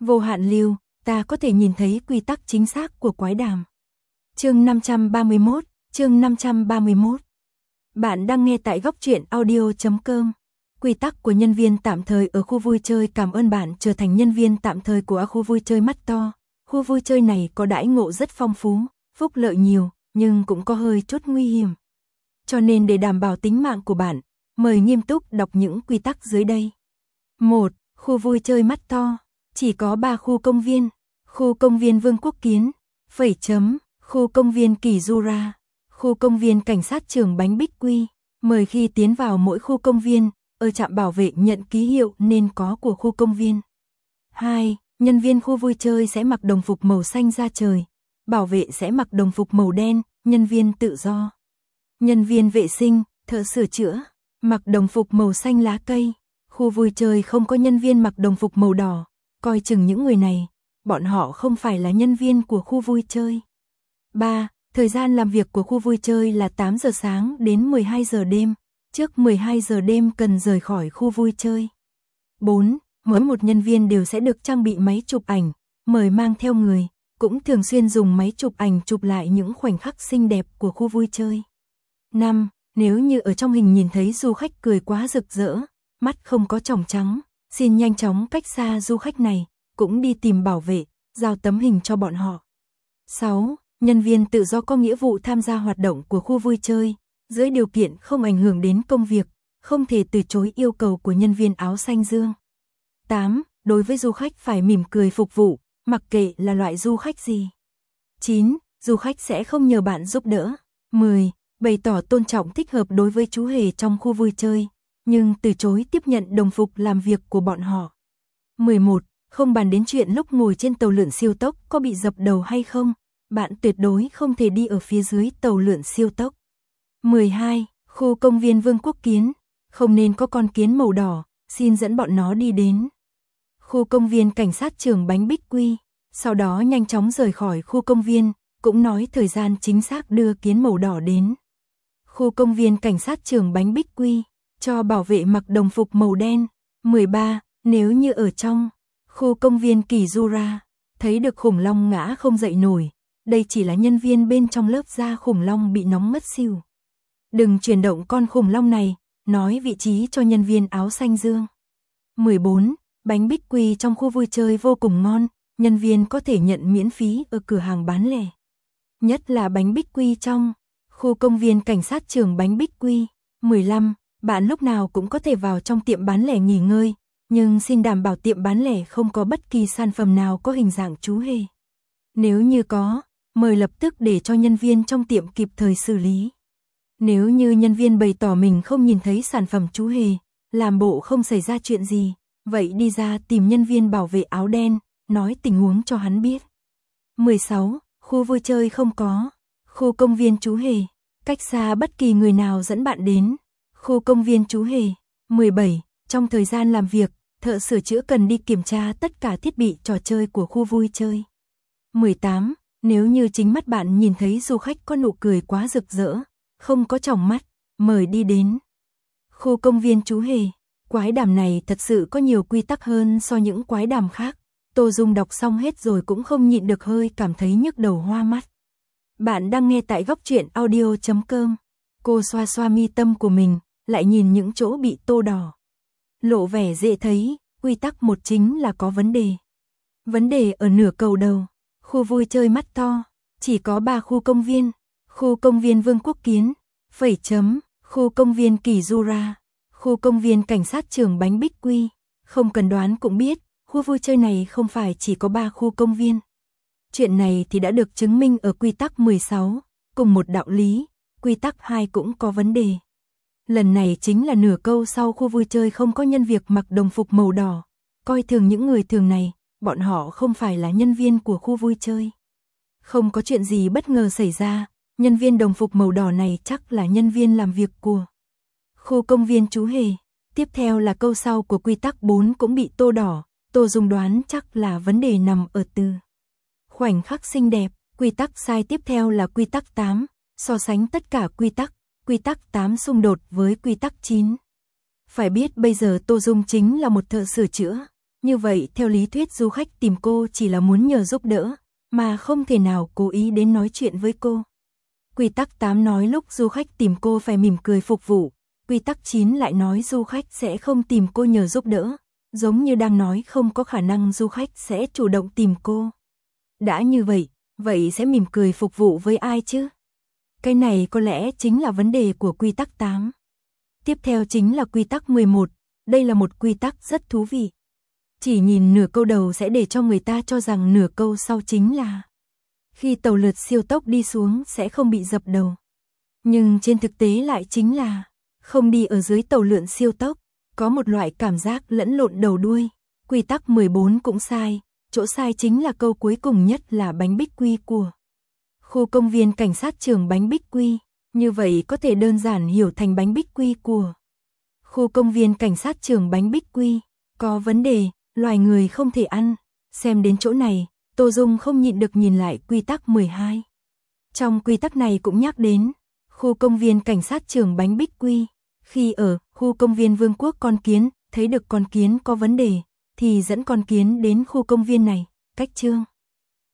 Vô hạn lưu, ta có thể nhìn thấy quy tắc chính xác của quái đàm. Chương 531, chương 531. Bạn đang nghe tại góc truyện audio.com. Quy tắc của nhân viên tạm thời ở khu vui chơi. Cảm ơn bạn trở thành nhân viên tạm thời của khu vui chơi mắt to. Khu vui chơi này có đãi ngộ rất phong phú, phúc lợi nhiều, nhưng cũng có hơi chút nguy hiểm. Cho nên để đảm bảo tính mạng của bạn, mời nghiêm túc đọc những quy tắc dưới đây. 1. Khu vui chơi mắt to. Chỉ có 3 khu công viên. Khu công viên Vương Quốc Kiến, khu công viên Kỳ Jura, khu công viên Cảnh sát Trường Bánh Bích Quy. Mời khi tiến vào mỗi khu công viên, ở trạm bảo vệ nhận ký hiệu nên có của khu công viên. 2. Nhân viên khu vui chơi sẽ mặc đồng phục màu xanh da trời. Bảo vệ sẽ mặc đồng phục màu đen, nhân viên tự do. Nhân viên vệ sinh, thợ sửa chữa, mặc đồng phục màu xanh lá cây. Khu vui chơi không có nhân viên mặc đồng phục màu đỏ. Coi chừng những người này, bọn họ không phải là nhân viên của khu vui chơi. 3. Thời gian làm việc của khu vui chơi là 8 giờ sáng đến 12 giờ đêm. Trước 12 giờ đêm cần rời khỏi khu vui chơi. 4. Mỗi một nhân viên đều sẽ được trang bị máy chụp ảnh, mời mang theo người, cũng thường xuyên dùng máy chụp ảnh chụp lại những khoảnh khắc xinh đẹp của khu vui chơi. 5. Nếu như ở trong hình nhìn thấy du khách cười quá rực rỡ, mắt không có tròng trắng, xin nhanh chóng cách xa du khách này, cũng đi tìm bảo vệ, giao tấm hình cho bọn họ. 6. Nhân viên tự do có nghĩa vụ tham gia hoạt động của khu vui chơi, dưới điều kiện không ảnh hưởng đến công việc, không thể từ chối yêu cầu của nhân viên áo xanh dương. 8. Đối với du khách phải mỉm cười phục vụ, mặc kệ là loại du khách gì. 9. Du khách sẽ không nhờ bạn giúp đỡ. 10. Bày tỏ tôn trọng thích hợp đối với chú hề trong khu vui chơi, nhưng từ chối tiếp nhận đồng phục làm việc của bọn họ. 11. Không bàn đến chuyện lúc ngồi trên tàu lượn siêu tốc có bị dập đầu hay không, bạn tuyệt đối không thể đi ở phía dưới tàu lượn siêu tốc. 12. Khu công viên Vương Quốc Kiến, không nên có con kiến màu đỏ, xin dẫn bọn nó đi đến. Khu công viên Cảnh sát Trường Bánh Bích Quy, sau đó nhanh chóng rời khỏi khu công viên, cũng nói thời gian chính xác đưa kiến màu đỏ đến. Khu công viên Cảnh sát Trường Bánh Bích Quy, cho bảo vệ mặc đồng phục màu đen. 13. Nếu như ở trong khu công viên Kỳ Jura, thấy được khủng long ngã không dậy nổi, đây chỉ là nhân viên bên trong lớp da khủng long bị nóng mất xỉu. Đừng chuyển động con khủng long này, nói vị trí cho nhân viên áo xanh dương. 14. Bánh Bích Quy trong khu vui chơi vô cùng ngon, nhân viên có thể nhận miễn phí ở cửa hàng bán lẻ. Nhất là bánh Bích Quy trong khu công viên Cảnh sát Trường Bánh Bích Quy. 15. Bạn lúc nào cũng có thể vào trong tiệm bán lẻ nghỉ ngơi, nhưng xin đảm bảo tiệm bán lẻ không có bất kỳ sản phẩm nào có hình dạng chú hề. Nếu như có, mời lập tức để cho nhân viên trong tiệm kịp thời xử lý. Nếu như nhân viên bày tỏ mình không nhìn thấy sản phẩm chú hề, làm bộ không xảy ra chuyện gì, vậy đi ra tìm nhân viên bảo vệ áo đen, nói tình huống cho hắn biết. 16. Khu vui chơi không có khu công viên chú hề, cách xa bất kỳ người nào dẫn bạn đến khu công viên chú hề. 17. Trong thời gian làm việc, thợ sửa chữa cần đi kiểm tra tất cả thiết bị trò chơi của khu vui chơi. 18. Nếu như chính mắt bạn nhìn thấy du khách có nụ cười quá rực rỡ, không có tròng mắt, mời đi đến khu công viên chú hề. Quái đàm này thật sự có nhiều quy tắc hơn so những quái đàm khác. Tô Dung đọc xong hết rồi cũng không nhịn được hơi cảm thấy nhức đầu hoa mắt. Bạn đang nghe tại góc truyện audio.com. Cô xoa xoa mi tâm của mình, lại nhìn những chỗ bị tô đỏ. Lộ vẻ dễ thấy, quy tắc một chính là có vấn đề. Vấn đề ở nửa cầu đầu. Khu vui chơi mắt to, chỉ có 3 khu công viên. Khu công viên Vương Quốc Kiến, khu công viên Kỳ Jura, khu công viên Cảnh sát Trường Bánh Bích Quy. Không cần đoán cũng biết, khu vui chơi này không phải chỉ có 3 khu công viên. Chuyện này thì đã được chứng minh ở quy tắc 16, cùng một đạo lý, quy tắc 2 cũng có vấn đề. Lần này chính là nửa câu sau khu vui chơi không có nhân việc mặc đồng phục màu đỏ, coi thường những người thường này, bọn họ không phải là nhân viên của khu vui chơi. Không có chuyện gì bất ngờ xảy ra, nhân viên đồng phục màu đỏ này chắc là nhân viên làm việc của khu công viên chú hề. Tiếp theo là câu sau của quy tắc 4 cũng bị tô đỏ, Tô Dung đoán chắc là vấn đề nằm ở từ khoảnh khắc xinh đẹp. Quy tắc sai tiếp theo là quy tắc 8, so sánh tất cả quy tắc 8 xung đột với quy tắc 9. Phải biết bây giờ Tô Dung chính là một thợ sửa chữa, Như vậy theo lý thuyết du khách tìm cô chỉ là muốn nhờ giúp đỡ, mà không thể nào cố ý đến nói chuyện với cô. Quy tắc 8 nói lúc du khách tìm cô phải mỉm cười phục vụ. Quy tắc 9 lại nói du khách sẽ không tìm cô nhờ giúp đỡ, giống như đang nói không có khả năng du khách sẽ chủ động tìm cô. Đã như vậy, vậy sẽ mỉm cười phục vụ với ai chứ? Cái này có lẽ chính là vấn đề của quy tắc 8. Tiếp theo chính là quy tắc 11, đây là một quy tắc rất thú vị. Chỉ nhìn nửa câu đầu sẽ để cho người ta cho rằng nửa câu sau chính là khi tàu lượt siêu tốc đi xuống sẽ không bị dập đầu. Nhưng trên thực tế lại chính là không đi ở dưới tàu lượn siêu tốc, có một loại cảm giác lẫn lộn đầu đuôi. Quy tắc 14 cũng sai, chỗ sai chính là câu cuối cùng nhất là bánh bích quy của khu công viên cảnh sát trường bánh bích quy. Như vậy có thể đơn giản hiểu thành bánh bích quy của khu công viên cảnh sát trường bánh bích quy. Có vấn đề, loài người không thể ăn. Xem đến chỗ này, Tô Dung không nhịn được nhìn lại quy tắc 12. Trong quy tắc này cũng nhắc đến khu công viên cảnh sát trường bánh bích quy. Khi ở khu công viên Vương quốc con kiến, thấy được con kiến có vấn đề, thì dẫn con kiến đến khu công viên này. Cách chương